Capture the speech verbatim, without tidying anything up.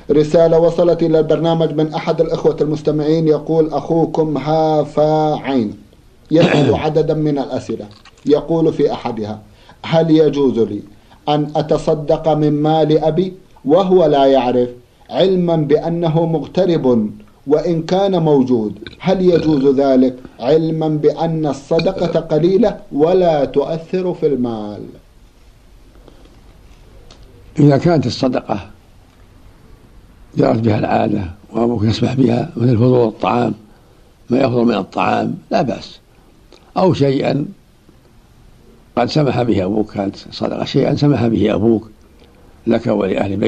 رسالة وصلت إلى البرنامج من أحد الإخوة المستمعين، يقول أخوكم هافا عين يسأل عددا من الأسئلة. يقول في أحدها: هل يجوز لي أن أتصدق من مال أبي وهو لا يعرف، علما بأنه مغترب وإن كان موجود؟ هل يجوز ذلك علما بأن الصدقة قليلة ولا تؤثر في المال؟ إذا كانت الصدقة جرت بها العادة وأبوك يسمح بها، مثل فضول الطعام، ما يفضل من الطعام، لا بأس، أو شيئا قد سمح به أبوك، كانت صدقة شيئا سمح به أبوك لك ولأهل بيتك